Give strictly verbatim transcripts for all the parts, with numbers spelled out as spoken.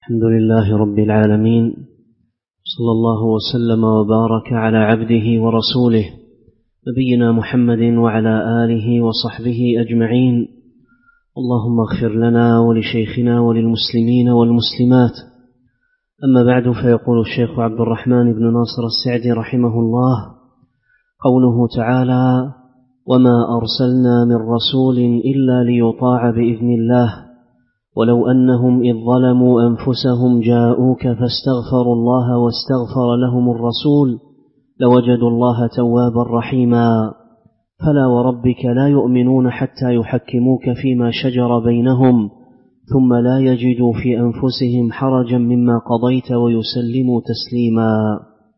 الحمد لله رب العالمين، صلى الله وسلم وبارك على عبده ورسوله نبينا محمد وعلى آله وصحبه أجمعين. اللهم اغفر لنا ولشيخنا وللمسلمين والمسلمات. أما بعد، فيقول الشيخ عبد الرحمن بن ناصر السعدي رحمه الله: قوله تعالى: وما أرسلنا من رسول إلا ليطاع بإذن الله ولو أنهم إذ ظلموا أنفسهم جاءوك فاستغفروا الله واستغفر لهم الرسول لوجدوا الله توابا رحيما. فلا وربك لا يؤمنون حتى يحكموك فيما شجر بينهم ثم لا يجدوا في أنفسهم حرجا مما قضيت ويسلموا تسليما.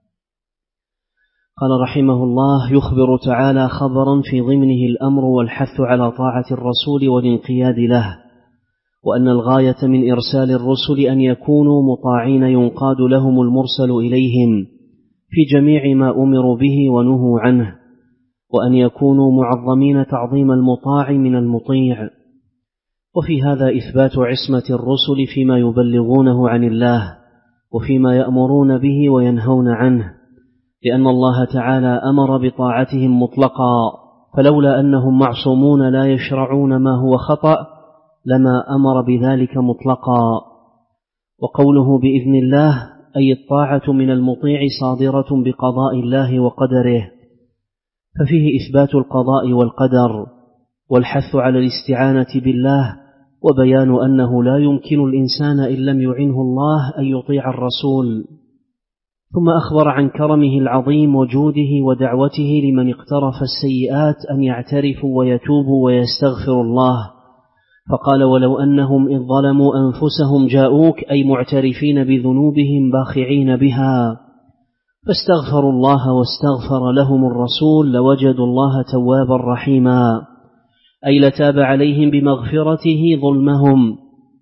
قال رحمه الله: يخبر تعالى خبرا في ضمنه الأمر والحث على طاعة الرسول والانقياد له، وأن الغاية من إرسال الرسل أن يكونوا مطاعين ينقاد لهم المرسل إليهم في جميع ما أمروا به ونهوا عنه، وأن يكونوا معظمين تعظيم المطاع من المطيع. وفي هذا إثبات عصمة الرسل فيما يبلغونه عن الله وفيما يأمرون به وينهون عنه، لأن الله تعالى أمر بطاعتهم مطلقا، فلولا أنهم معصومون لا يشرعون ما هو خطأ لما أمر بذلك مطلقا. وقوله بإذن الله أي الطاعة من المطيع صادرة بقضاء الله وقدره، ففيه إثبات القضاء والقدر والحث على الاستعانة بالله، وبيان أنه لا يمكن الإنسان إن لم يعنه الله أن يطيع الرسول. ثم أخبر عن كرمه العظيم وجوده ودعوته لمن اقترف السيئات أن يعترفوا ويتوبوا ويستغفروا الله، فقال: ولو أنهم إذ ظلموا أنفسهم جاءوك، أي معترفين بذنوبهم باخعين بها، فاستغفروا الله واستغفر لهم الرسول لوجدوا الله توابا رحيما، أي لتاب عليهم بمغفرته ظلمهم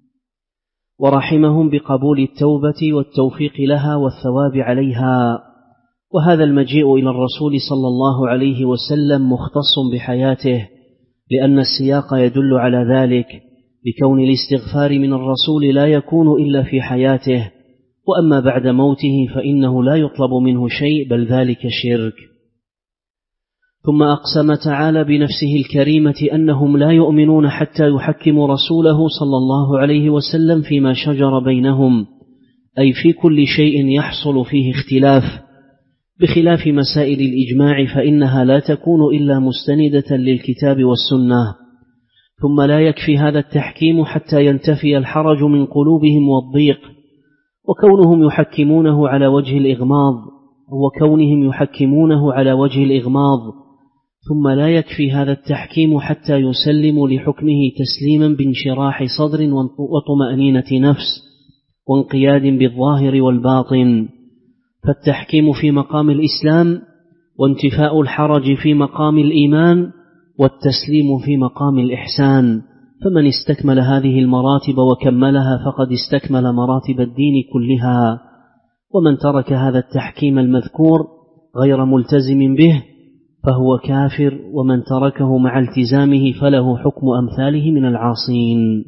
ورحمهم بقبول التوبة والتوفيق لها والثواب عليها. وهذا المجيء إلى الرسول صلى الله عليه وسلم مختص بحياته، لأن السياق يدل على ذلك، لكون الاستغفار من الرسول لا يكون إلا في حياته، وأما بعد موته فإنه لا يطلب منه شيء، بل ذلك شرك. ثم أقسم تعالى بنفسه الكريمة أنهم لا يؤمنون حتى يحكموا رسوله صلى الله عليه وسلم فيما شجر بينهم، أي في كل شيء يحصل فيه اختلاف، بخلاف مسائل الإجماع فإنها لا تكون إلا مستندة للكتاب والسنة. ثم لا يكفي هذا التحكيم حتى ينتفي الحرج من قلوبهم والضيق، وكونهم يحكمونه على وجه الإغماض وكونهم يحكمونه على وجه الإغماض ثم لا يكفي هذا التحكيم حتى يسلموا لحكمه تسليما بانشراح صدر وطمأنينة نفس وانقياد بالظاهر والباطن، فالتحكيم في مقام الإسلام، وانتفاء الحرج في مقام الإيمان، والتسليم في مقام الإحسان. فمن استكمل هذه المراتب وكملها فقد استكمل مراتب الدين كلها، ومن ترك هذا التحكيم المذكور غير ملتزم به فهو كافر، ومن تركه مع التزامه فله حكم أمثاله من العاصين.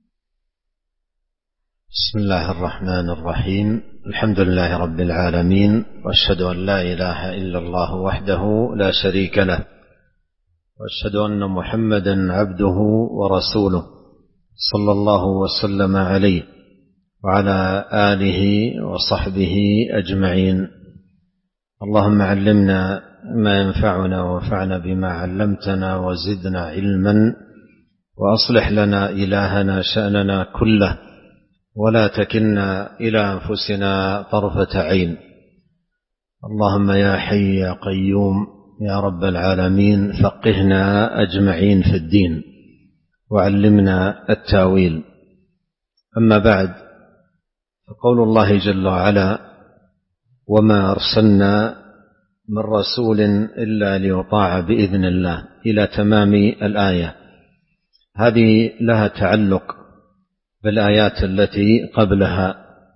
بسم الله الرحمن الرحيم. الحمد لله رب العالمين، وأشهد أن لا إله إلا الله وحده لا شريك له، وأشهد أن محمدا عبده ورسوله صلى الله وسلم عليه وعلى آله وصحبه أجمعين. اللهم علمنا ما ينفعنا وانفعنا بما علمتنا وزدنا علما، وأصلح لنا إلهنا شأننا كله، ولا تكلنا إلى أنفسنا طرفة عين. اللهم يا حي يا قيوم يا رب العالمين، فقهنا أجمعين في الدين وعلمنا التاويل. أما بعد، فقول الله جل وعلا: وما أرسلنا من رسول إلا ليطاع بإذن الله، إلى تمام الآية. هذه لها تعلق بالآيات التي قبلها.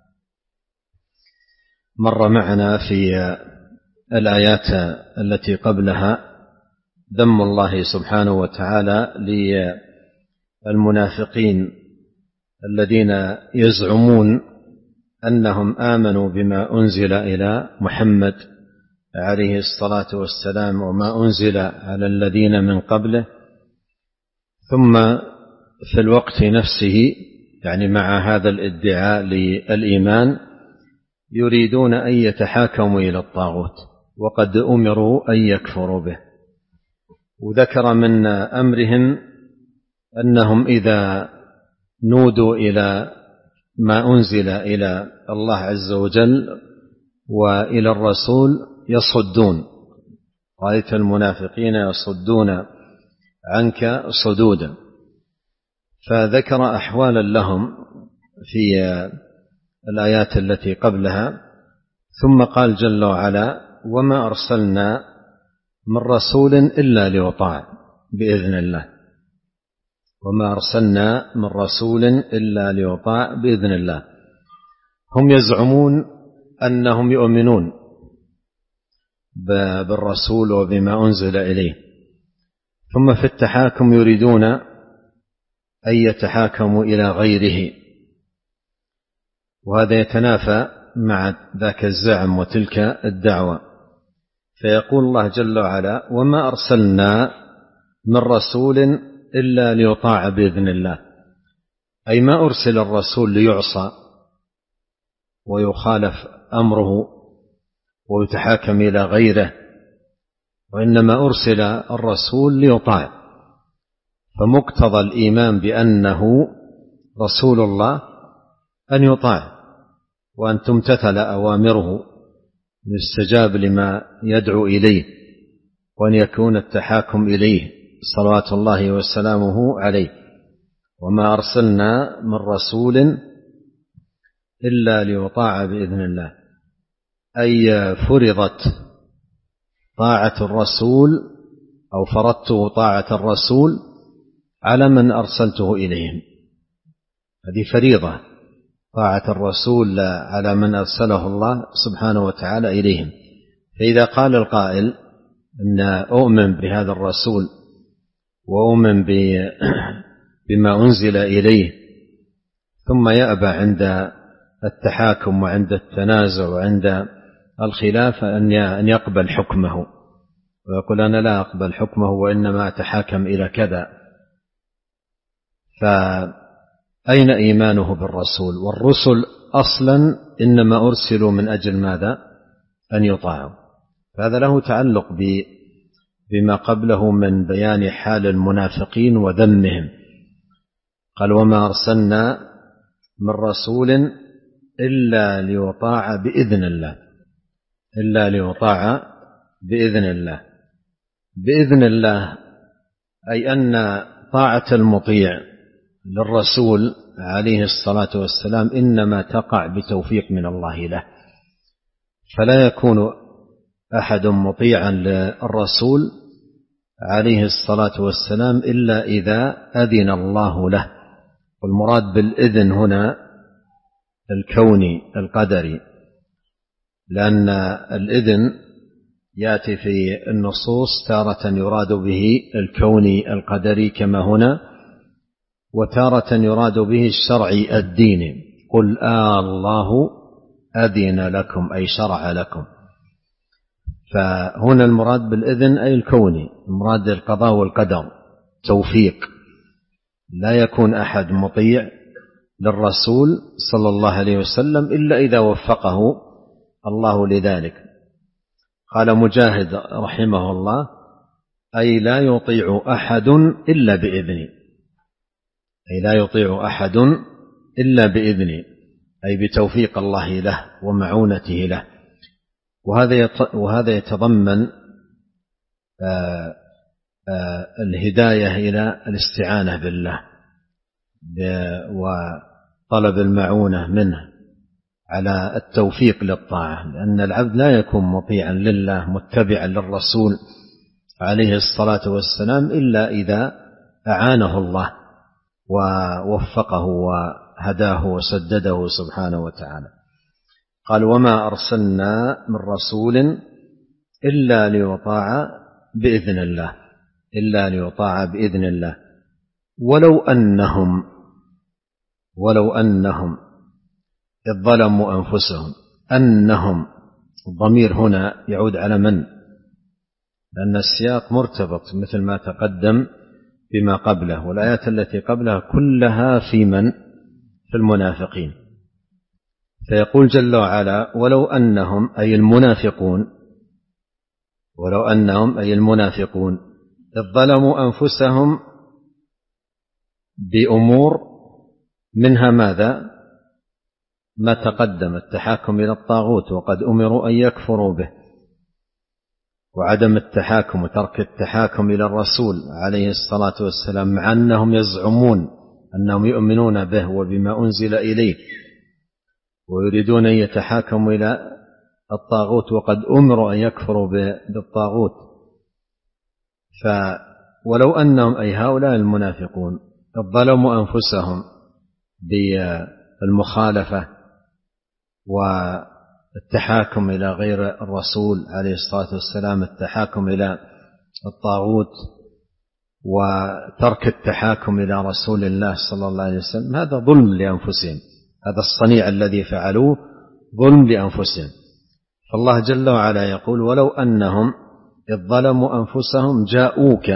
مر معنا في الآيات التي قبلها ذم الله سبحانه وتعالى للمنافقين الذين يزعمون أنهم آمنوا بما أنزل إلى محمد عليه الصلاة والسلام وما أنزل على الذين من قبله، ثم في الوقت نفسه يعني مع هذا الادعاء للإيمان يريدون أن يتحاكموا إلى الطاغوت وقد أمروا أن يكفروا به. وذكر من أمرهم أنهم إذا نودوا إلى ما أنزل إلى الله عز وجل وإلى الرسول يصدون، رأيت المنافقين يصدون عنك صدودا. فذكر أحوالا لهم في الآيات التي قبلها، ثم قال جل وعلا: وما أرسلنا من رسول إلا ليطاع بإذن الله. وما أرسلنا من رسول إلا ليطاع بإذن الله. هم يزعمون أنهم يؤمنون بالرسول وبما أنزل إليه، ثم في التحاكم يريدون أن يتحاكموا إلى غيره، وهذا يتنافى مع ذاك الزعم وتلك الدعوة. فيقول الله جل وعلا: وما أرسلنا من رسول إلا ليطاع بإذن الله، أي ما أرسل الرسول ليعصى ويخالف أمره ويتحاكم إلى غيره، وإنما أرسل الرسول ليطاع. فمقتضى الإيمان بأنه رسول الله أن يطاع وأن تمتثل أوامره ويستجاب لما يدعو إليه، وأن يكون التحاكم إليه صلوات الله وسلامه عليه. وما أرسلنا من رسول إلا ليطاع بإذن الله، أي فرضت طاعة الرسول أو فرضت طاعة الرسول على من أرسلته إليهم. هذه فريضة، طاعة الرسول على من أرسله الله سبحانه وتعالى إليهم. فإذا قال القائل أن أؤمن بهذا الرسول وأؤمن بما أنزل إليه، ثم يأبى عند التحاكم وعند التنازع وعند الخلاف أن يقبل حكمه، ويقول أنا لا أقبل حكمه وإنما أتحاكم إلى كذا، فأين إيمانه بالرسول؟ والرسل أصلا إنما أرسلوا من أجل ماذا؟ أن يطاعوا. فهذا له تعلق بما قبله من بيان حال المنافقين وذمهم. قال: وما أرسلنا من رسول إلا ليطاع بإذن الله، إلا ليطاع بإذن الله. بإذن الله أي أن طاعة المطيع للرسول عليه الصلاة والسلام إنما تقع بتوفيق من الله له، فلا يكون أحد مطيعا للرسول عليه الصلاة والسلام إلا إذا أذن الله له. والمراد بالإذن هنا الكوني القدري، لأن الإذن يأتي في النصوص تارة يراد به الكوني القدري كما هنا، وتارة يراد به الشرعي الديني. قل آه الله أذن لكم أي شرع لكم. فهنا المراد بالإذن أي الكوني، المراد القضاء والقدر، توفيق. لا يكون أحد مطيع للرسول صلى الله عليه وسلم إلا إذا وفقه الله لذلك. قال مجاهد رحمه الله: أي لا يطيع أحد إلا بإذني، أي لا يطيع أحد إلا بإذني، أي بتوفيق الله له ومعونته له. وهذا وهذا يتضمن آآ آآ الهداية إلى الاستعانة بالله وطلب المعونة منه على التوفيق للطاعة، لأن العبد لا يكون مطيعا لله متبعا للرسول عليه الصلاة والسلام إلا إذا أعانه الله ووفقه وهداه وسدده سبحانه وتعالى. قال: وما أرسلنا من رسول إلا ليطاع بإذن الله، إلا ليطاع بإذن الله. ولو أنهم ولو أنهم إذ ظلموا أنفسهم. أنهم الضمير هنا يعود على من؟ لأن السياق مرتبط مثل ما تقدم بما قبله، والآيات التي قبلها كلها في من؟ في المنافقين. فيقول جل وعلا ولو أنهم أي المنافقون ولو أنهم أي المنافقون إذ ظلموا أنفسهم بأمور منها ماذا؟ ما تقدم التحاكم إلى الطاغوت وقد أمروا أن يكفروا به، وعدم التحاكم وترك التحاكم إلى الرسول عليه الصلاة والسلام مع أنهم يزعمون أنهم يؤمنون به وبما أنزل إليه ويريدون أن يتحاكموا إلى الطاغوت وقد أمروا أن يكفروا بالطاغوت. فولو أنهم أي هؤلاء المنافقون ظلموا أنفسهم بالمخالفة والتحاكم إلى غير الرسول عليه الصلاة والسلام، التحاكم إلى الطاغوت وترك التحاكم إلى رسول الله صلى الله عليه وسلم، هذا ظلم لأنفسهم. هذا الصنيع الذي فعلوه ظلم لأنفسهم. فالله جل وعلا يقول ولو أنهم إذ ظلموا أنفسهم جاءوك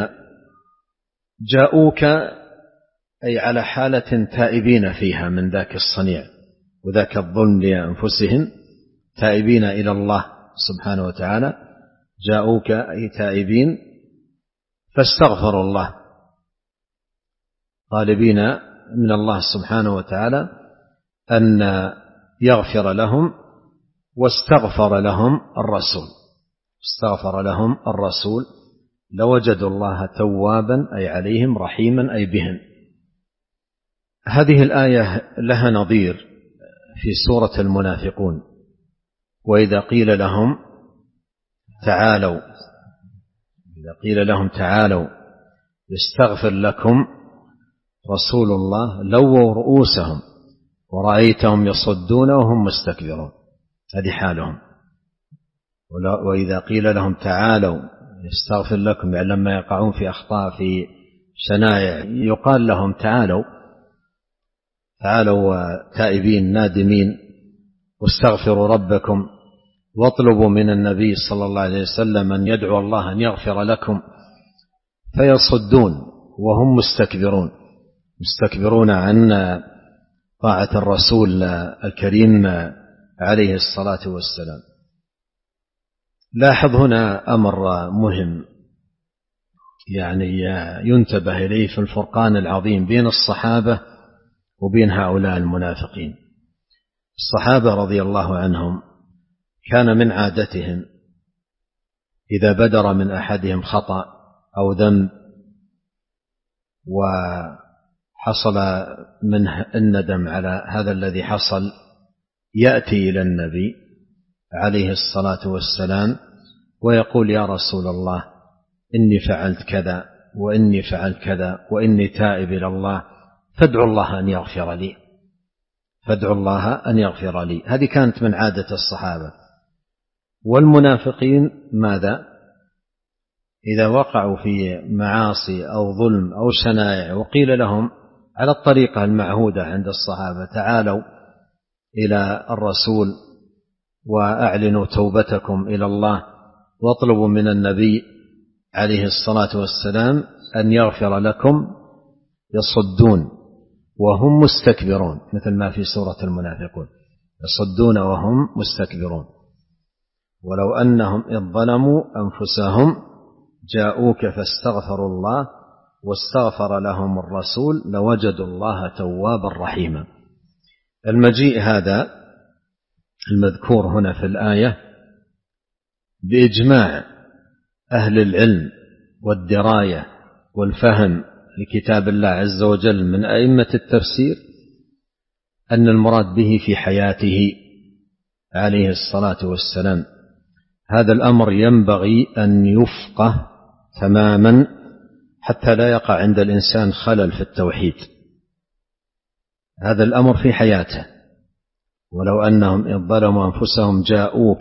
جاءوك أي على حالة تائبين فيها من ذاك الصنيع وذاك الظلم لأنفسهم، تائبين إلى الله سبحانه وتعالى. جاءوك أي تائبين فاستغفروا الله، طالبين من الله سبحانه وتعالى أن يغفر لهم، واستغفر لهم الرسول استغفر لهم الرسول لوجدوا الله توابا أي عليهم رحيما أي بهم. هذه الآية لها نظير في سورة المنافقون، وإذا قيل لهم تعالوا إذا قيل لهم تعالوا يستغفر لكم رسول الله لووا رؤوسهم ورأيتهم يصدون وهم مستكبرون. هذه حالهم. وإذا قيل لهم تعالوا يستغفر لكم، يعني لما يقعون في أخطاء في شنائع يقال لهم تعالوا تعالوا تائبين نادمين واستغفروا ربكم واطلبوا من النبي صلى الله عليه وسلم أن يدعو الله أن يغفر لكم، فيصدون وهم مستكبرون مستكبرون عن طاعة الرسول الكريم عليه الصلاة والسلام. لاحظ هنا أمر مهم يعني ينتبه إليه في الفرقان العظيم بين الصحابة وبين هؤلاء المنافقين. الصحابة رضي الله عنهم كان من عادتهم إذا بدر من أحدهم خطأ أو ذنب وحصل منه الندم على هذا الذي حصل، يأتي إلى النبي عليه الصلاة والسلام ويقول يا رسول الله إني فعلت كذا وإني فعلت كذا وإني تائب إلى الله فادعوا الله أن يغفر لي فادعوا الله أن يغفر لي. هذه كانت من عادة الصحابة. والمنافقين ماذا؟ إذا وقعوا في معاصي أو ظلم أو شنائع وقيل لهم على الطريقة المعهودة عند الصحابة تعالوا إلى الرسول وأعلنوا توبتكم إلى الله واطلبوا من النبي عليه الصلاة والسلام أن يغفر لكم، يصدون وهم مستكبرون مثل ما في سورة المنافقون، يصدون وهم مستكبرون. ولو أنهم إذ ظلموا أنفسهم جاءوك فاستغفروا الله واستغفر لهم الرسول لوجدوا الله توابا رحيما. المجيء هذا المذكور هنا في الآية بإجماع أهل العلم والدراية والفهم لكتاب الله عز وجل من أئمة التفسير أن المراد به في حياته عليه الصلاة والسلام. هذا الأمر ينبغي أن يفقه تماما حتى لا يقع عند الإنسان خلل في التوحيد. هذا الأمر في حياته. ولو أنهم إذ ظلموا أنفسهم جاءوك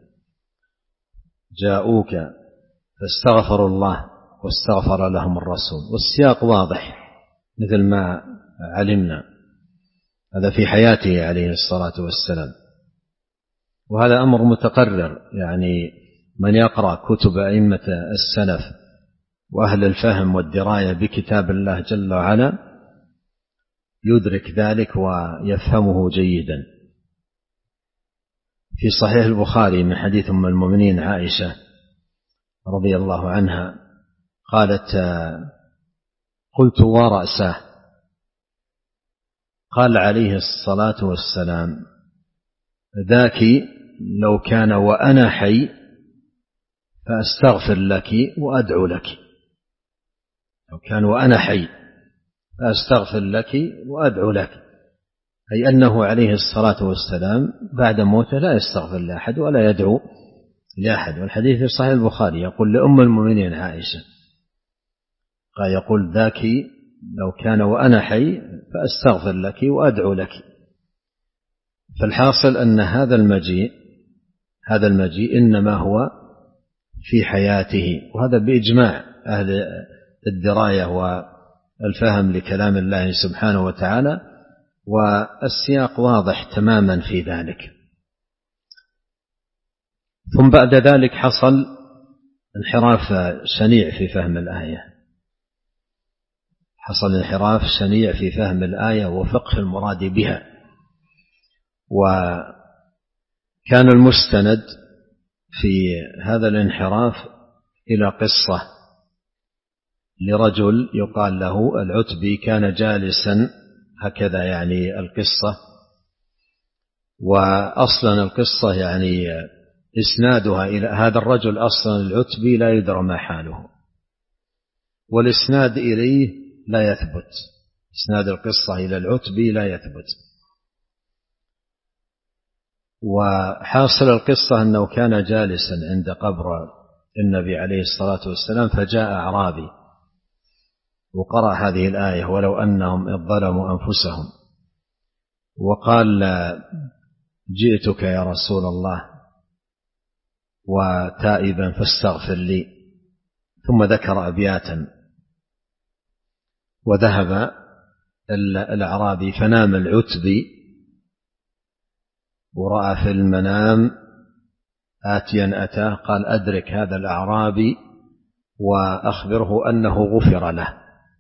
جاءوك فاستغفروا الله واستغفر لهم الرسول، والسياق واضح مثل ما علمنا. هذا في حياته عليه الصلاة والسلام. وهذا أمر متقرر، يعني من يقرأ كتب أئمة السلف وأهل الفهم والدراية بكتاب الله جل وعلا يدرك ذلك ويفهمه جيدا. في صحيح البخاري من حديث أم المؤمنين عائشة رضي الله عنها قالت: قلت ورأسه، قال عليه الصلاة والسلام: ذاك لو كان وأنا حي فأستغفر لك وأدعو لك. لو كان وأنا حي فأستغفر لك وأدعو لك، أي أنه عليه الصلاة والسلام بعد موته لا يستغفر لأحد ولا يدعو لأحد. والحديث في صحيح البخاري يقول لأم المؤمنين عائشة، قال يقول: ذاك لو كان وأنا حي فأستغفر لك وأدعو لك. فالحاصل أن هذا المجيء هذا المجيء إنما هو في حياته، وهذا بإجماع أهل الدراية والفهم لكلام الله سبحانه وتعالى، والسياق واضح تماما في ذلك. ثم بعد ذلك حصل انحراف شنيع في فهم الآية حصل انحراف شنيع في فهم الآية وفقه المراد بها. وكان المستند في هذا الانحراف إلى قصة لرجل يقال له العتبي، كان جالسا هكذا يعني القصة، وأصلا القصة يعني إسنادها إلى هذا الرجل أصلا العتبي لا يدرى ما حاله، والإسناد إليه لا يثبت، إسناد القصة إلى العتبي لا يثبت. وحاصل القصة أنه كان جالسا عند قبر النبي عليه الصلاة والسلام، فجاء أعرابي وقرأ هذه الآية: ولو أنهم إذ ظلموا أنفسهم، وقال: جئتك يا رسول الله وتائبا فاستغفر لي. ثم ذكر أبياتا، وذهب الأعرابي فنام العتبي ورأى في المنام آتيا أتاه، قال: أدرك هذا الأعرابي وأخبره أنه غفر له.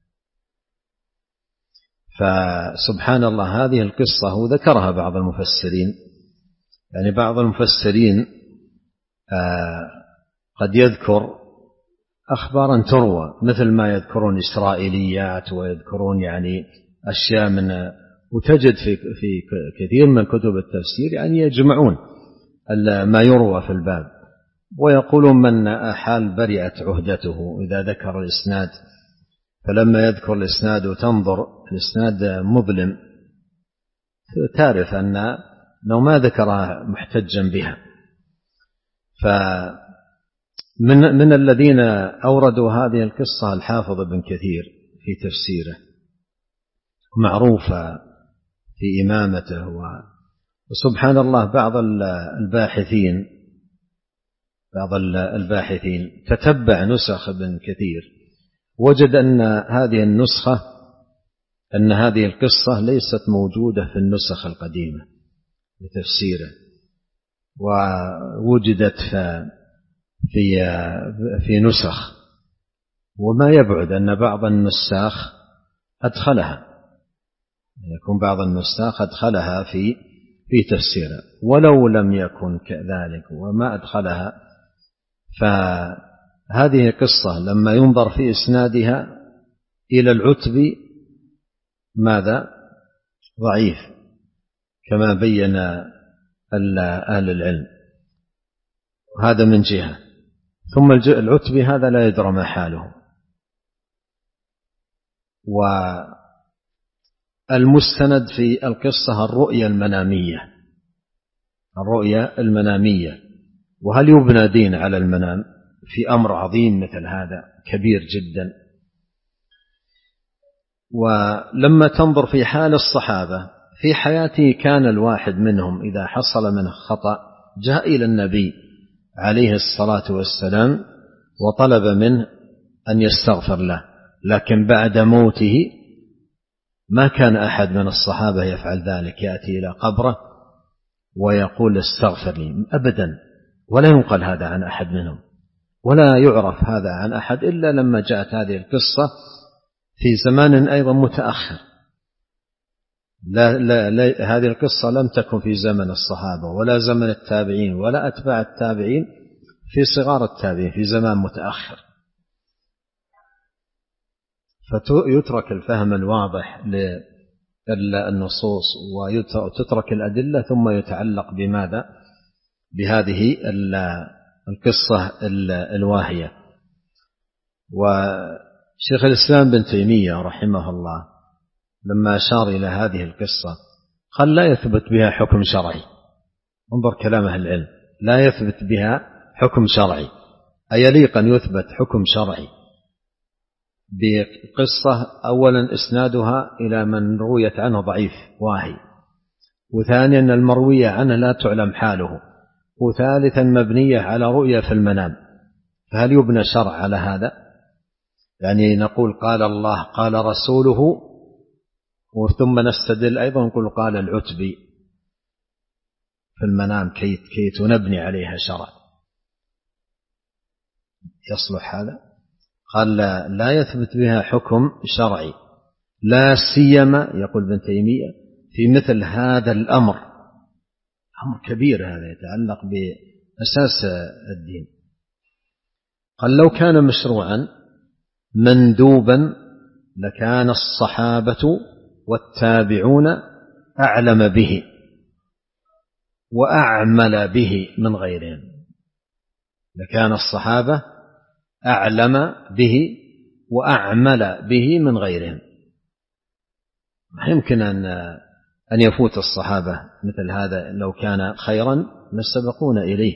فسبحان الله هذه القصة وذكرها بعض المفسرين، يعني بعض المفسرين قد يذكر أخبارا تروى مثل ما يذكرون إسرائيليات ويذكرون يعني أشياء من، وتجد في في كثير من كتب التفسير يعني يجمعون ما يروى في الباب، ويقولون من أحال برئت عهدته إذا ذكر الإسناد. فلما يذكر الإسناد وتنظر الإسناد مظلم تعرف أنه ما ذكرها محتجا بها. فمن من الذين أوردوا هذه القصة الحافظ ابن كثير في تفسيره، معروفة في إمامته. وسبحان الله بعض الباحثين بعض الباحثين تتبع نسخ ابن كثير، وجد أن هذه النسخة أن هذه القصة ليست موجودة في النسخ القديمة لتفسيره، ووجدت في في نسخ، وما يبعد أن بعض النساخ أدخلها، يكون بعض النساخ أدخلها في في تفسيره. ولو لم يكن كذلك وما أدخلها، فهذه قصة لما ينظر في إسنادها إلى العتبي ماذا؟ ضعيف، كما بين أهل العلم. هذا من جهة. ثم العتبي هذا لا يدرى ما حاله. والمستند في القصة الرؤيا المنامية الرؤيا المنامية وهل يبنى دين على المنام في أمر عظيم مثل هذا كبير جدا. ولما تنظر في حال الصحابة في حياته، كان الواحد منهم إذا حصل منه خطأ جاء إلى النبي عليه الصلاة والسلام وطلب منه أن يستغفر له، لكن بعد موته ما كان أحد من الصحابة يفعل ذلك، يأتي إلى قبره ويقول استغفر لي أبدا، ولا ينقل هذا عن أحد منهم، ولا يعرف هذا عن أحد إلا لما جاءت هذه القصة في زمان أيضا متأخر. لا لا لا هذه القصة لم تكن في زمن الصحابة ولا زمن التابعين ولا أتباع التابعين، في صغار التابعين، في زمان متأخر. فيترك الفهم الواضح للنصوص وتترك الأدلة، ثم يتعلق بماذا؟ بهذه القصة الواهية. وشيخ الإسلام بن تيمية رحمه الله لما أشار إلى هذه القصة قال لا يثبت بها حكم شرعي. انظر كلام أهل العلم، لا يثبت بها حكم شرعي. أيليق أن يثبت حكم شرعي بقصة أولا إسنادها إلى من رويت عنه ضعيف واهي، وثانيا أن المروية عنه لا تعلم حاله، وثالثا مبنية على رؤية في المنام، فهل يبنى شرع على هذا؟ يعني نقول قال الله قال رسوله، وثم نستدل أيضا نقول قال العتبي في المنام كي, كي تنبني عليها شرع، يصلح هذا؟ قال لا, لا يثبت بها حكم شرعي، لا سيما يقول ابن تيمية في مثل هذا الأمر، أمر كبير هذا يتعلق بأساس الدين. قال لو كان مشروعا مندوبا لكان الصحابة والتابعون أعلم به وأعمل به من غيرهم، لكان الصحابة أعلم به وأعمل به من غيرهم. ما يمكن أن أن يفوت الصحابة مثل هذا، لو كان خيرا لسبقون إليه.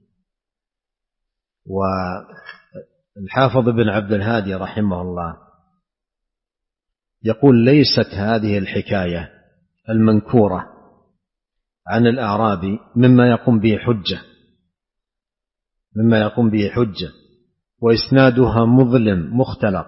والحافظ بن عبد الهادي رحمه الله يقول ليست هذه الحكاية المنكورة عن الأعرابي مما يقوم به حجة مما يقوم به حجة وإسنادها مظلم مختلق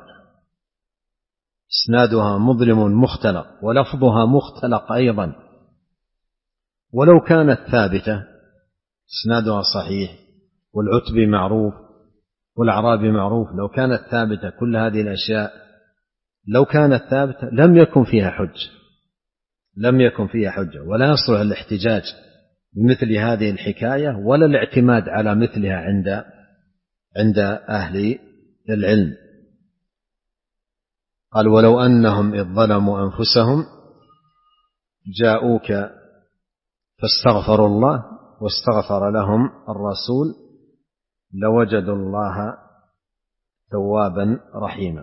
إسنادها مظلم مختلق ولفظها مختلق أيضا، ولو كانت ثابتة إسنادها صحيح والعتبي معروف والأعرابي معروف، لو كانت ثابتة كل هذه الأشياء لو كانت ثابتة لم يكن فيها حجة لم يكن فيها حجة ولا يصلح الاحتجاج بمثل هذه الحكاية ولا الاعتماد على مثلها عند عند أهل العلم. قال ولو أنهم إذ ظلموا أنفسهم جاءوك فاستغفروا الله واستغفر لهم الرسول لوجدوا الله توابا رحيما.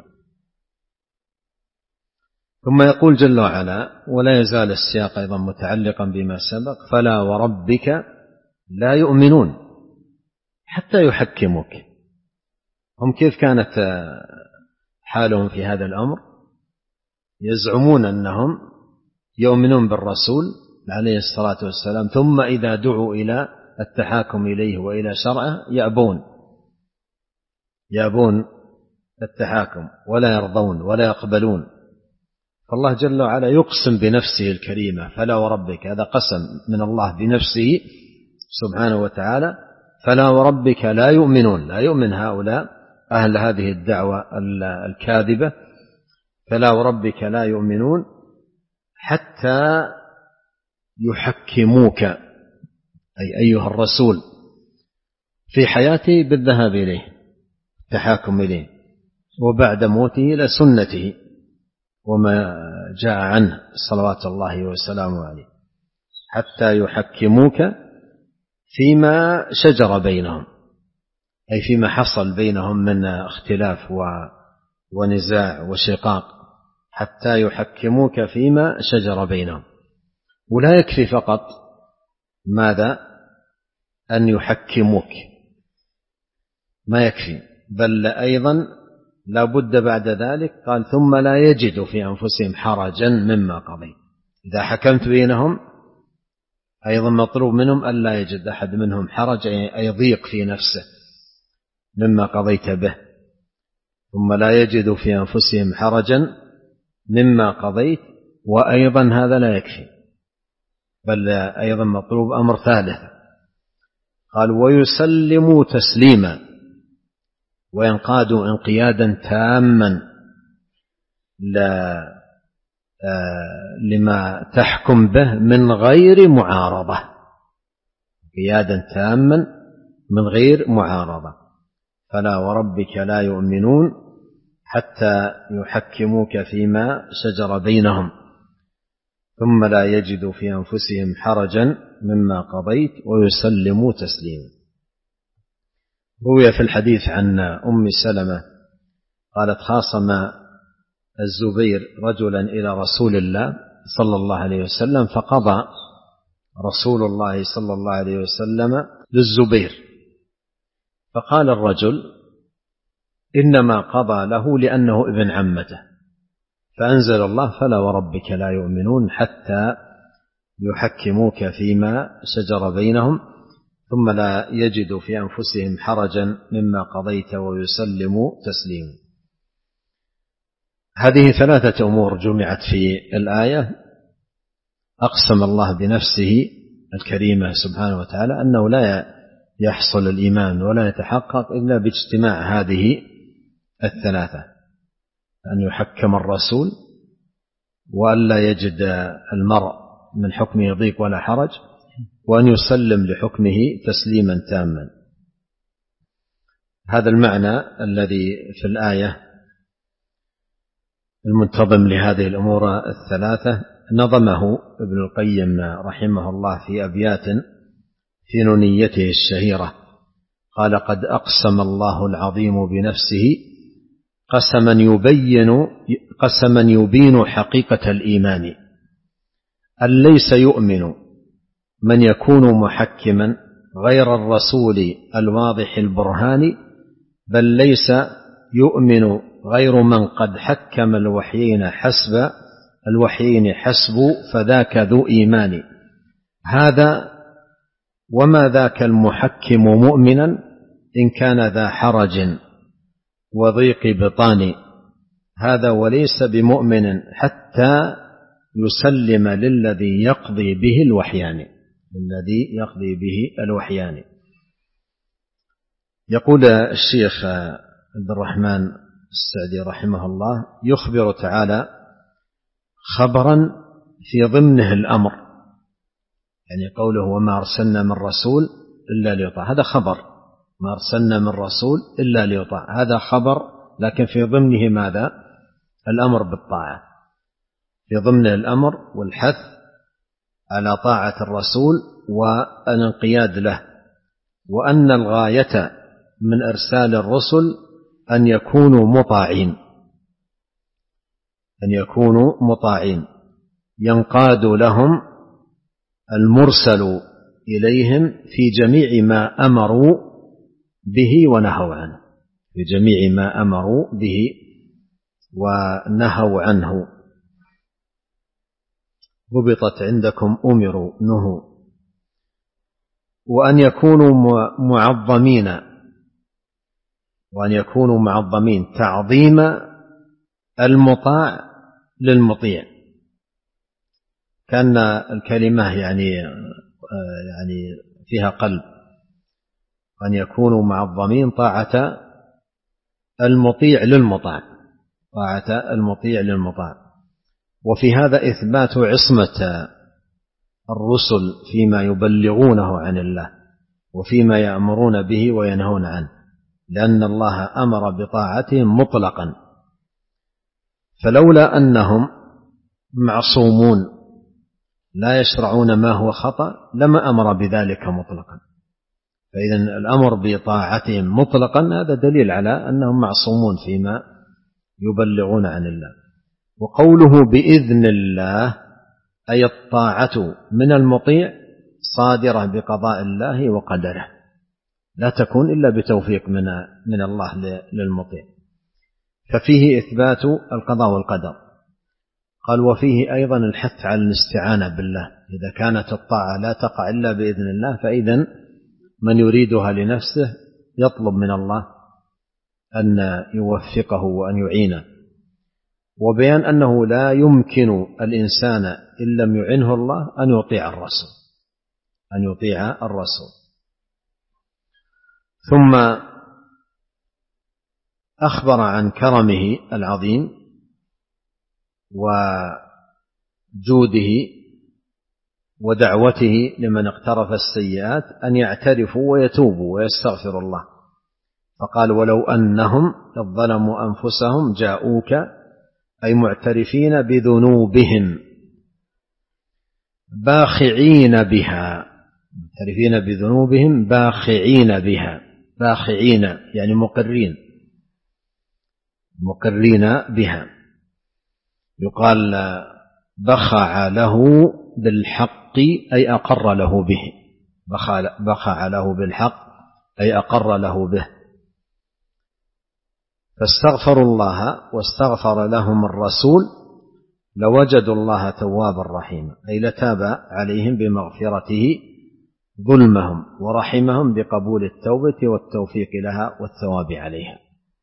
ثم يقول جل وعلا ولا يزال السياق أيضا متعلقا بما سبق فلا وربك لا يؤمنون حتى يحكموك. هم كيف كانت حالهم في هذا الأمر؟ يزعمون أنهم يؤمنون بالرسول عليه الصلاة والسلام، ثم إذا دعوا إلى التحاكم إليه وإلى شرعه يأبون يأبون التحاكم ولا يرضون ولا يقبلون. فالله جل وعلا يقسم بنفسه الكريمة فلا وربك، هذا قسم من الله بنفسه سبحانه وتعالى، فلا وربك لا يؤمنون، لا يؤمن هؤلاء أهل هذه الدعوة الكاذبة، فلا وربك لا يؤمنون حتى يحكموك أي أيها الرسول في حياته بالذهاب إليه التحاكم إليه، وبعد موته إلى سنته وما جاء عنه صلوات الله وسلامه عليه، حتى يحكموك فيما شجر بينهم، أي فيما حصل بينهم من اختلاف ونزاع وشقاق، حتى يحكموك فيما شجر بينهم. ولا يكفي فقط ماذا أن يحكموك، ما يكفي، بل أيضا لا بد بعد ذلك قال ثم لا يجدوا في أنفسهم حرجا مما قضيت. إذا حكمت بينهم أيضا مطلوب منهم أن لا يجد أحد منهم حرج، أي ضيق في نفسه مما قضيت به. ثم لا يجدوا في أنفسهم حرجا مما قضيت وأيضا هذا لا يكفي، بل أيضا مطلوب أمر ثالث، قال ويسلموا تسليما، وينقادوا انقيادا تاما لما تحكم به من غير معارضة، انقيادا تاما من غير معارضة. فلا وربك لا يؤمنون حتى يحكموك فيما شجر بينهم ثم لا يجدوا في أنفسهم حرجا مما قضيت ويسلموا تسليما. روي في الحديث عن أم سلمة قالت خاصم الزبير رجلا إلى رسول الله صلى الله عليه وسلم، فقضى رسول الله صلى الله عليه وسلم للزبير، فقال الرجل إنما قضى له لأنه ابن عمته، فأنزل الله فلا وربك لا يؤمنون حتى يحكموك فيما شجر بينهم ثم لا يجدوا في أنفسهم حرجا مما قضيت ويسلموا تسليما. هذه ثلاثة أمور جمعت في الآية. أقسم الله بنفسه الكريمة سبحانه وتعالى أنه لا يحصل الإيمان ولا يتحقق إلا باجتماع هذه الثلاثة، أن يحكم الرسول وأن لا يجد المرء من حكمه ضيق ولا حرج، وأن يسلم لحكمه تسليما تاما. هذا المعنى الذي في الآية المنتظم لهذه الأمور الثلاثة نظمه ابن القيم رحمه الله في أبيات في نونيته الشهيرة، قال قد أقسم الله العظيم بنفسه قسما يبين, قسما يبين حقيقة الإيمان، أن ليس يؤمن من يكون محكما غير الرسول الواضح البرهان، بل ليس يؤمن غير من قد حكم الوحيين حسب الوحيين حسب فذاك ذو إيمان. هذا وما ذاك المحكم مؤمنا إن كان ذا حرج وضيق بطان، هذا وليس بمؤمن حتى يسلم للذي يقضي به الوحيان الذي يقضي به الوحيان. يقول الشيخ عبد الرحمن السعدي رحمه الله يخبر تعالى خبرا في ضمنه الأمر، يعني قوله وما أرسلنا من رسول إلا ليطاع، هذا خبر، ما أرسلنا من رسول إلا ليطاع، هذا خبر، لكن في ضمنه ماذا؟ الأمر بالطاعة، في ضمنه الأمر والحث على طاعة الرسول والانقياد له، وأن الغاية من إرسال الرسل أن يكونوا مطاعين، أن يكونوا مطاعين ينقاد لهم المرسل إليهم في جميع ما أمروا به ونهوا عنه، في جميع ما أمروا به ونهوا عنه. ضبطت عندكم أمروا نهوا. وأن يكونوا معظمين، وأن يكونوا معظمين تعظيم المطاع للمطيع، كأن الكلمة يعني يعني فيها قلب، أن يكونوا معظمين طاعة المطيع للمطاع، طاعة المطيع للمطاع. وفي هذا إثبات عصمة الرسل فيما يبلغونه عن الله وفيما يأمرون به وينهون عنه، لأن الله أمر بطاعتهم مطلقا، فلولا أنهم معصومون لا يشرعون ما هو خطأ لما أمر بذلك مطلقا. فإذن الأمر بطاعتهم مطلقا هذا دليل على أنهم معصومون فيما يبلغون عن الله. وقوله بإذن الله أي الطاعة من المطيع صادرة بقضاء الله وقدره، لا تكون إلا بتوفيق من من الله للمطيع، ففيه إثبات القضاء والقدر. قال وفيه أيضا الحث على الاستعانة بالله، إذا كانت الطاعة لا تقع إلا بإذن الله فإذن من يريدها لنفسه يطلب من الله أن يوفقه وأن يعينه. وبيان أنه لا يمكن الإنسان إن لم يعنه الله أن يطيع الرسول أن يطيع الرسول ثم أخبر عن كرمه العظيم وجوده ودعوته لمن اقترف السيئات أن يعترفوا ويتوبوا ويستغفروا الله، فقال ولو أنهم إذ ظلموا أنفسهم جاءوك أي معترفين بذنوبهم باخعين بها، معترفين بذنوبهم باخعين بها، باخعين يعني مقرين مقرين بها. يقال بخع له بالحق أي أقر له به، بخع له بالحق أي أقر له به. فاستغفروا الله واستغفر لهم الرسول لوجدوا الله توابا رحيما، أي لتاب عليهم بمغفرته ظلمهم ورحمهم بقبول التوبة والتوفيق لها والثواب عليها.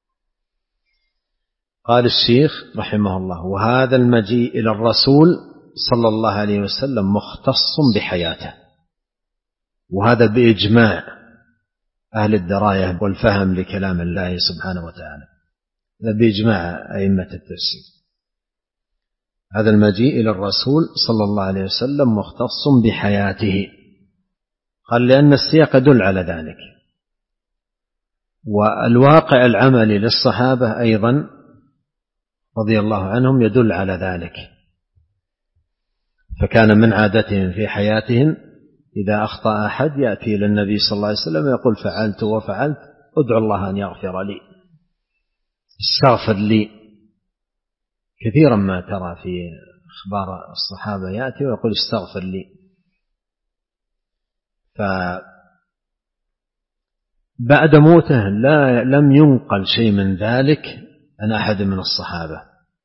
قال الشيخ رحمه الله: وهذا المجيء إلى الرسول صلى الله عليه وسلم مختص بحياته، وهذا بإجماع أهل الدراية والفهم لكلام الله سبحانه وتعالى، هذا بإجماع أئمة التفسير. هذا المجيء إلى الرسول صلى الله عليه وسلم مختص بحياته، قال لأن السياق يدل على ذلك، والواقع العملي للصحابة أيضا رضي الله عنهم يدل على ذلك. فكان من عادتهم في حياتهم إذا أخطأ أحد يأتي للنبي صلى الله عليه وسلم يقول فعلت وفعلت، ادعو الله أن يغفر لي، استغفر لي. كثيرا ما ترى في أخبار الصحابة يأتي ويقول استغفر لي. فبعد موته لا لم ينقل شيء من ذلك عن أحد من الصحابة،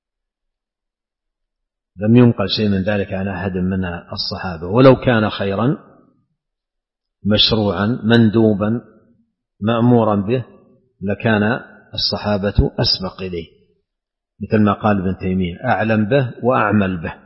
لم ينقل شيء من ذلك عن أحد من الصحابة، ولو كان خيرا مشروعا مندوبا مأمورا به لكان الصحابة أسبق إليه، مثل ما قال ابن تيمية: أعلم به وأعمل به.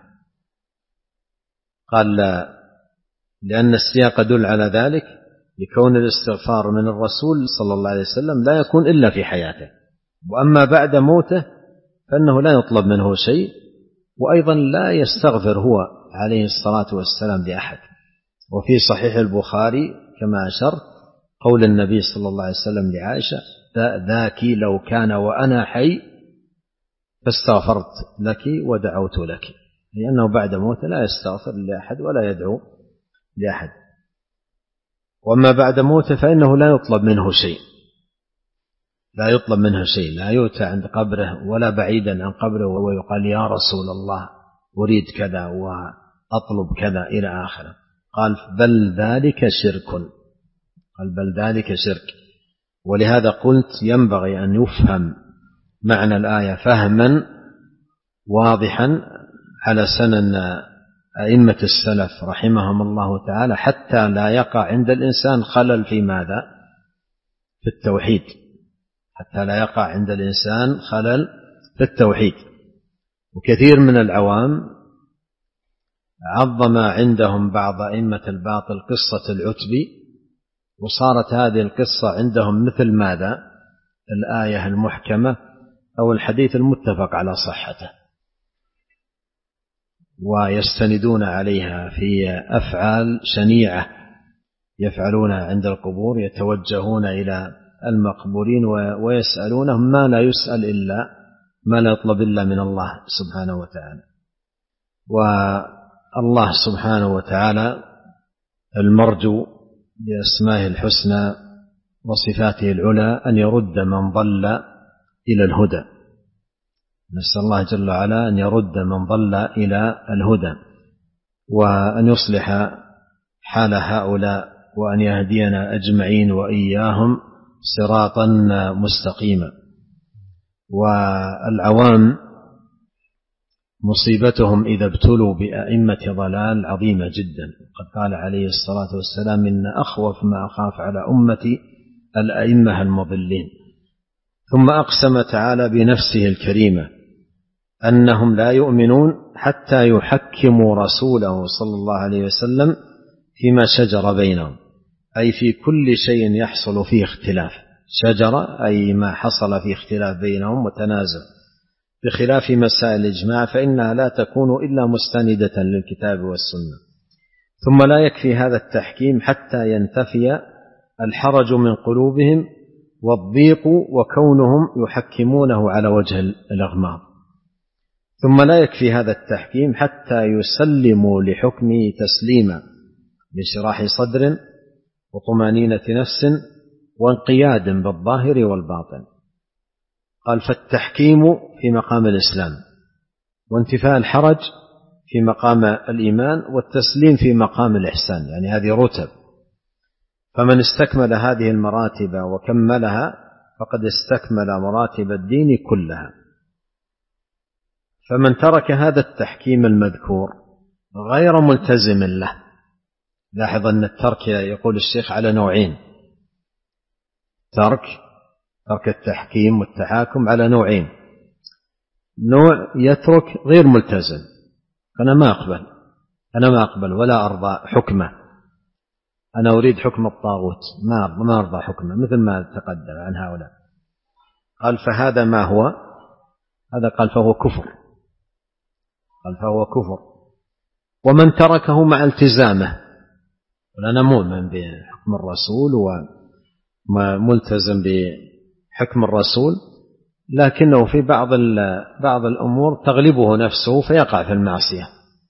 قال لا، لأن السياق يدل على ذلك، لكون الاستغفار من الرسول صلى الله عليه وسلم لا يكون إلا في حياته، وأما بعد موته فإنه لا يطلب منه شيء، وأيضا لا يستغفر هو عليه الصلاة والسلام لأحد. وفي صحيح البخاري كما أشرت قول النبي صلى الله عليه وسلم لعائشة: ذاك لو كان وأنا حي فاستغفرت لك ودعوت لك، لأنه بعد موته لا يستغفر لأحد ولا يدعو لأحد. وأما بعد موته فإنه لا يطلب منه شيء، لا يطلب منه شيء، لا يؤتى عند قبره ولا بعيدا عن قبره ويقال يا رسول الله أريد كذا وأطلب كذا إلى آخره. قال بل ذلك شرك، قال بل ذلك شرك. ولهذا قلت ينبغي أن يفهم معنى الآية فهما واضحا على سنن أئمة السلف رحمهم الله تعالى، حتى لا يقع عند الإنسان خلل في ماذا؟ في التوحيد، حتى لا يقع عند الإنسان خلل في التوحيد. وكثير من العوام عظم عندهم بعض أئمة الباطل قصة العتبي، وصارت هذه القصة عندهم مثل ماذا؟ الآية المحكمة أو الحديث المتفق على صحته، ويستندون عليها في أفعال شنيعة يفعلونها عند القبور، يتوجهون إلى المقبورين ويسألونهم ما لا يسأل إلا ما لا يطلب إلا من الله سبحانه وتعالى. والله سبحانه وتعالى المرجو بأسمائه الحسنى وصفاته العلى أن يرد من ضل إلى الهدى، نسأل الله جل وعلا أن يرد من ضل إلى الهدى، وأن يصلح حال هؤلاء، وأن يهدينا أجمعين وإياهم صراطا مستقيما. والعوام مصيبتهم إذا ابتلوا بأئمة ضلال عظيمة جدا. قد قال عليه الصلاة والسلام: إن أخوف ما أخاف على أمتي الأئمة المضلين. ثم أقسم تعالى بنفسه الكريمة أنهم لا يؤمنون حتى يحكموا رسوله صلى الله عليه وسلم فيما شجر بينهم، أي في كل شيء يحصل فيه اختلاف. شجر أي ما حصل فيه اختلاف بينهم وتنازع، بخلاف مسائل الإجماع فإنها لا تكون إلا مستندة للكتاب والسنة. ثم لا يكفي هذا التحكيم حتى ينتفي الحرج من قلوبهم والضيق وكونهم يحكمونه على وجه الإغماض. ثم لا يكفي هذا التحكيم حتى يسلموا لحكمه تسليما بشراح صدر وطمانينة نفس وانقياد بالظاهر والباطن. قال فالتحكيم في مقام الإسلام، وانتفاء الحرج في مقام الإيمان، والتسليم في مقام الإحسان، يعني هذه رتب. فمن استكمل هذه المراتب وكملها فقد استكمل مراتب الدين كلها. فمن ترك هذا التحكيم المذكور غير ملتزم له. لاحظ أن الترك يقول الشيخ على نوعين، ترك ترك التحكيم والتحاكم على نوعين. نوع يترك غير ملتزم، أنا ما أقبل أنا ما أقبل ولا أرضى حكمه، أنا أريد حكم الطاغوت، ما ما أرضى حكمه، مثل ما تقدم عن هؤلاء. قال فهذا ما هو هذا؟ قال فهو كفر قال فهو كفر. ومن تركه مع التزامه، وأنا مؤمن بحكم الرسول وملتزم بحكم الرسول، لكنه في بعض بعض الأمور تغلبه نفسه فيقع في المعصية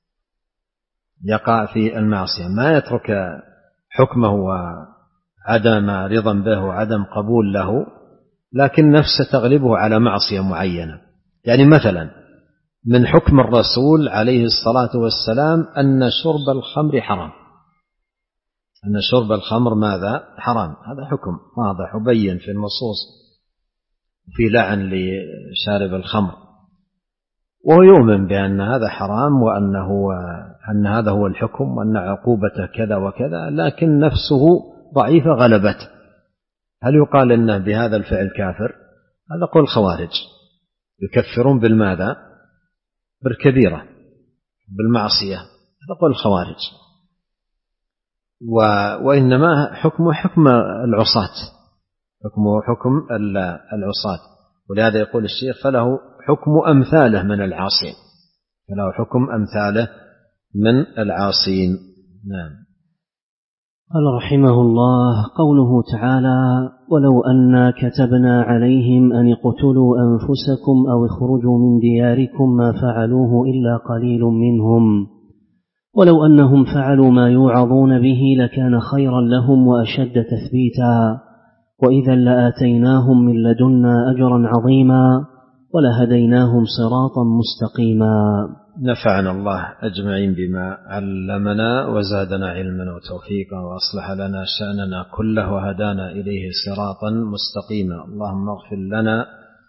يقع في المعصية ما يترك حكمه وعدم رضا به وعدم قبول له، لكن نفسه تغلبه على معصية معينة. يعني مثلا من حكم الرسول عليه الصلاة والسلام أن شرب الخمر حرام، أن شرب الخمر ماذا؟ حرام. هذا حكم واضح وبين في النصوص، في لعن لشارب الخمر، وهو يؤمن بأن هذا حرام وأنه أن هذا هو الحكم وأن عقوبته كذا وكذا، لكن نفسه ضعيفة غلبته. هل يقال إنه بهذا الفعل كافر؟ هذا قول الخوارج، يكفرون بالماذا؟ بالكبيرة، بالمعصية. هذا قول الخوارج. و... وإنما حكمه حكم العصاة، حكمه حكم العصاة. ولهذا يقول الشيخ فله حكم أمثاله من العاصين، فله حكم أمثاله من العاصين. نعم. قال رحمه الله: قوله تعالى: ولو أنا كتبنا عليهم أن اقتلوا أنفسكم أو اخرجوا من دياركم ما فعلوه إلا قليل منهم، ولو أنهم فعلوا ما يوعظون به لكان خيرا لهم وأشد تثبيتا، وإذا لآتيناهم من لدنا أجرا عظيما ولهديناهم صراطا مستقيما. نفعنا الله أجمعين بما علمنا وزادنا علما وتوفيقا وأصلح لنا شأننا كله وهدانا إليه صراطا مستقيما. اللهم اغفر لنا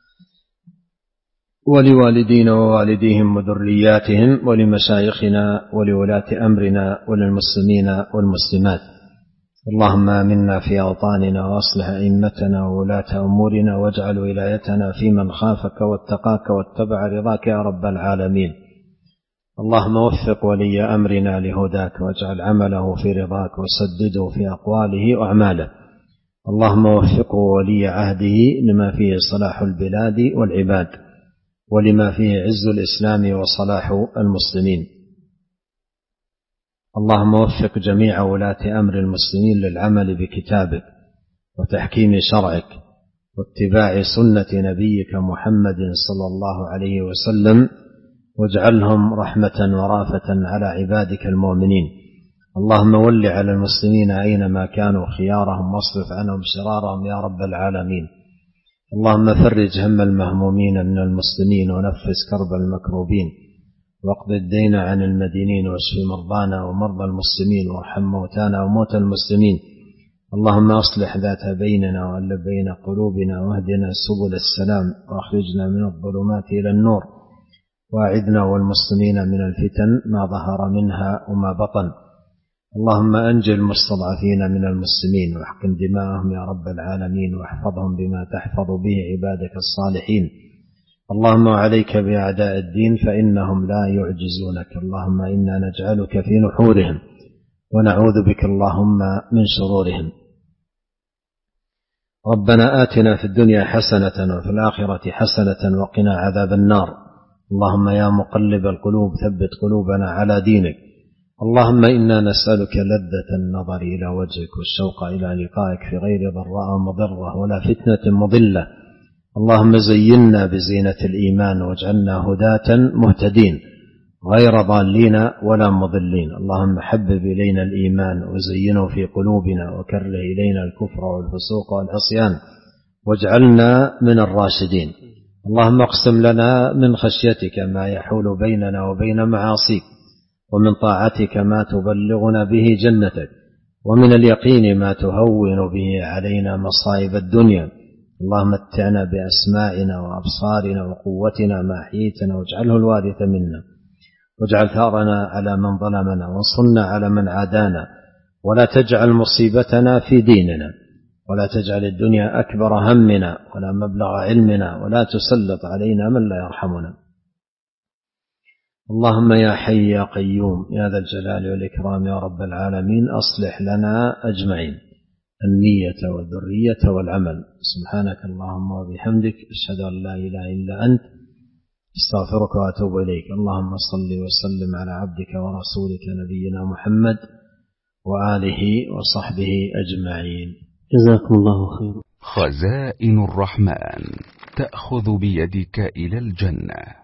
ولوالدينا ووالديهم وذرياتهم ولمشايخنا ولولاة أمرنا وللمسلمين والمسلمات. اللهم آمنا في أوطاننا وأصلح أئمتنا وولاة أمورنا واجعل ولايتنا في من خافك واتقاك واتبع رضاك يا رب العالمين. اللهم وفق ولي أمرنا لهداك واجعل عمله في رضاك وسدده في أقواله وأعماله. اللهم وفقه ولي عهده لما فيه صلاح البلاد والعباد ولما فيه عز الإسلام وصلاح المسلمين. اللهم وفق جميع ولاة أمر المسلمين للعمل بكتابك وتحكيم شرعك واتباع سنة نبيك محمد صلى الله عليه وسلم، واجعلهم رحمة ورافة على عبادك المؤمنين. اللهم ول على المسلمين أينما كانوا خيارهم واصرف عنهم شرارهم يا رب العالمين. اللهم فرج هم المهمومين من المسلمين ونفس كرب المكروبين واقض الدين عن المدينين واشف مرضانا ومرضى المسلمين وارحم موتانا وموتى المسلمين. اللهم أصلح ذات بيننا وألف بين قلوبنا واهدنا سبل السلام واخرجنا من الظلمات إلى النور واعذنا والمسلمين من الفتن ما ظهر منها وما بطن. اللهم أنجل المستضعفين من المسلمين واحقن دماءهم يا رب العالمين واحفظهم بما تحفظ به عبادك الصالحين. اللهم عليك بأعداء الدين فإنهم لا يعجزونك. اللهم إنا نجعلك في نحورهم ونعوذ بك اللهم من شرورهم. ربنا آتنا في الدنيا حسنة وفي الآخرة حسنة وقنا عذاب النار. اللهم يا مقلب القلوب ثبت قلوبنا على دينك. اللهم إنا نسألك لذة النظر إلى وجهك والشوق إلى لقائك في غير ضراء مضرة ولا فتنة مضلة. اللهم زينا بزينة الإيمان واجعلنا هداة مهتدين غير ضالين ولا مضلين. اللهم حبب إلينا الإيمان وزينه في قلوبنا وكره إلينا الكفر والفسوق والعصيان واجعلنا من الراشدين. اللهم اقسم لنا من خشيتك ما يحول بيننا وبين معاصيك، ومن طاعتك ما تبلغنا به جنتك، ومن اليقين ما تهون به علينا مصائب الدنيا. اللهم متعنا بأسماعنا وأبصارنا وقوتنا ما أحييتنا واجعله الوارث منا، واجعل ثارنا على من ظلمنا وانصرنا على من عادانا، ولا تجعل مصيبتنا في ديننا، ولا تجعل الدنيا أكبر همنا ولا مبلغ علمنا، ولا تسلط علينا من لا يرحمنا. اللهم يا حي يا قيوم يا ذا الجلال والإكرام يا رب العالمين أصلح لنا أجمعين النية والذرية والعمل. سبحانك اللهم وبحمدك أشهد أن لا إله إلا أنت استغفرك وأتوب إليك. اللهم صل وسلم على عبدك ورسولك نبينا محمد وآله وصحبه أجمعين. جزاكم الله خيرا. خزائن الرحمن تأخذ بيدك إلى الجنة.